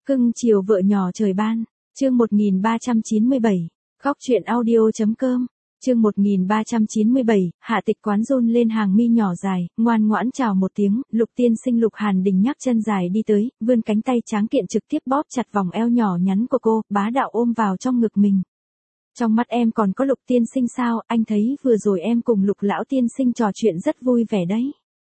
Cưng chiều vợ nhỏ trời ban, chương 1397, khóc chuyện audio.com, chương 1397, Hạ Tịch Quán run lên hàng mi nhỏ dài, ngoan ngoãn chào một tiếng, Lục tiên sinh Lục Hàn Đình nhắc chân dài đi tới, vươn cánh tay tráng kiện trực tiếp bóp chặt vòng eo nhỏ nhắn của cô, bá đạo ôm vào trong ngực mình. Trong mắt em còn có Lục tiên sinh sao, anh thấy vừa rồi em cùng Lục lão tiên sinh trò chuyện rất vui vẻ đấy.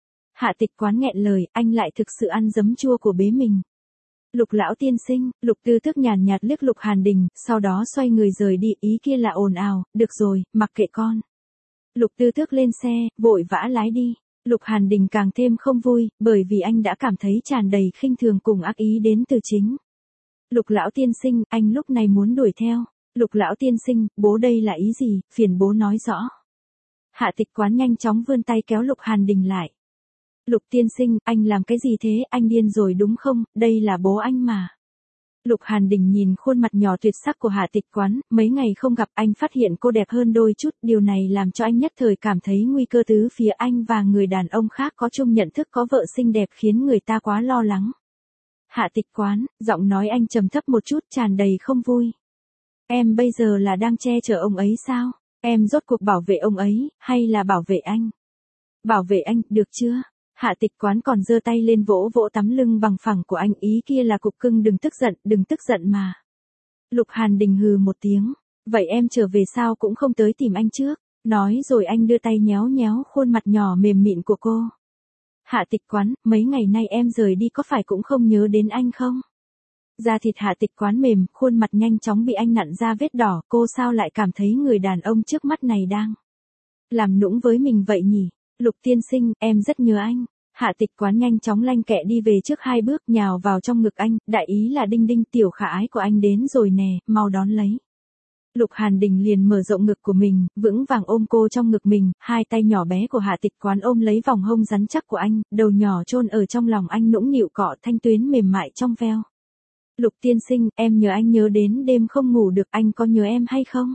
Hạ Tịch Quán nghẹn lời, anh lại thực sự ăn giấm chua của bế mình. Lục lão tiên sinh, Lục Tư Tước nhàn nhạt liếc Lục Hàn Đình, sau đó xoay người rời đi, ý kia là ồn ào, được rồi, mặc kệ con. Lục Tư Tước lên xe, vội vã lái đi. Lục Hàn Đình càng thêm không vui, bởi vì anh đã cảm thấy tràn đầy khinh thường cùng ác ý đến từ chính. Lục lão tiên sinh, anh lúc này muốn đuổi theo. Lục lão tiên sinh, bố đây là ý gì, phiền bố nói rõ. Hạ Tịch Quán nhanh chóng vươn tay kéo Lục Hàn Đình lại. Lục tiên sinh, anh làm cái gì thế, anh điên rồi đúng không, đây là bố anh mà. Lục Hàn Đình nhìn khuôn mặt nhỏ tuyệt sắc của Hạ Tịch Quán, mấy ngày không gặp anh phát hiện cô đẹp hơn đôi chút, điều này làm cho anh nhất thời cảm thấy nguy cơ tứ phía anh và người đàn ông khác có chung nhận thức có vợ xinh đẹp khiến người ta quá lo lắng. Hạ Tịch Quán, giọng nói anh trầm thấp một chút tràn đầy không vui. Em bây giờ là đang che chở ông ấy sao, em rốt cuộc bảo vệ ông ấy, hay là bảo vệ anh? Bảo vệ anh, được chưa? Hạ Tịch Quán còn giơ tay lên vỗ vỗ tấm lưng bằng phẳng của anh, ý kia là cục cưng đừng tức giận mà. Lục Hàn Đình hừ một tiếng, vậy em trở về sao cũng không tới tìm anh trước, nói rồi anh đưa tay nhéo nhéo khuôn mặt nhỏ mềm mịn của cô. Hạ Tịch Quán, mấy ngày nay em rời đi có phải cũng không nhớ đến anh không? Da thịt Hạ Tịch Quán mềm, khuôn mặt nhanh chóng bị anh nặn ra vết đỏ, cô sao lại cảm thấy người đàn ông trước mắt này đang làm nũng với mình vậy nhỉ? Lục tiên sinh, em rất nhớ anh. Hạ Tịch Quán nhanh chóng lanh kẹ đi về trước 2 bước, nhào vào trong ngực anh, đại ý là Đinh Đinh tiểu khả ái của anh đến rồi nè, mau đón lấy. Lục Hàn Đình liền mở rộng ngực của mình, vững vàng ôm cô trong ngực mình, hai tay nhỏ bé của Hạ Tịch Quán ôm lấy vòng hông rắn chắc của anh, đầu nhỏ chôn ở trong lòng anh nũng nịu cọ thanh tuyến mềm mại trong veo. Lục tiên sinh, em nhớ anh nhớ đến đêm không ngủ được, anh có nhớ em hay không?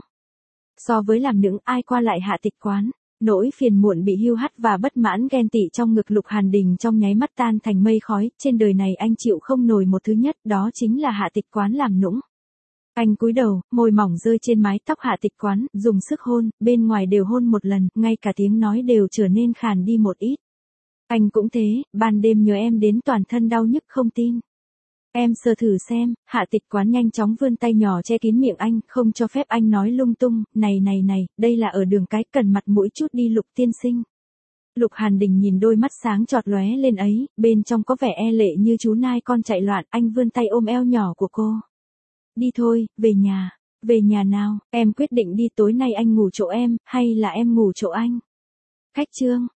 So với làm nũng ai qua lại Hạ Tịch Quán. Nỗi phiền muộn bị hiu hắt và bất mãn ghen tị trong ngực Lục Hàn Đình trong nháy mắt tan thành mây khói, trên đời này anh chịu không nổi một thứ nhất, đó chính là Hạ Tịch Quán làm nũng. Anh cúi đầu, môi mỏng rơi trên mái tóc Hạ Tịch Quán, dùng sức hôn, bên ngoài đều hôn một lần, ngay cả tiếng nói đều trở nên khàn đi một ít. Anh cũng thế, ban đêm nhớ em đến toàn thân đau nhức không tin. Em sờ thử xem, Hạ Tịch Quán nhanh chóng vươn tay nhỏ che kín miệng anh, không cho phép anh nói lung tung, này, đây là ở đường cái, cần mặt mũi chút đi Lục tiên sinh. Lục Hàn Đình nhìn đôi mắt sáng chọt lóe lên ấy, bên trong có vẻ e lệ như chú nai con chạy loạn, anh vươn tay ôm eo nhỏ của cô. Đi thôi, về nhà nào, em quyết định đi, tối nay anh ngủ chỗ em, hay là em ngủ chỗ anh? Khách trương,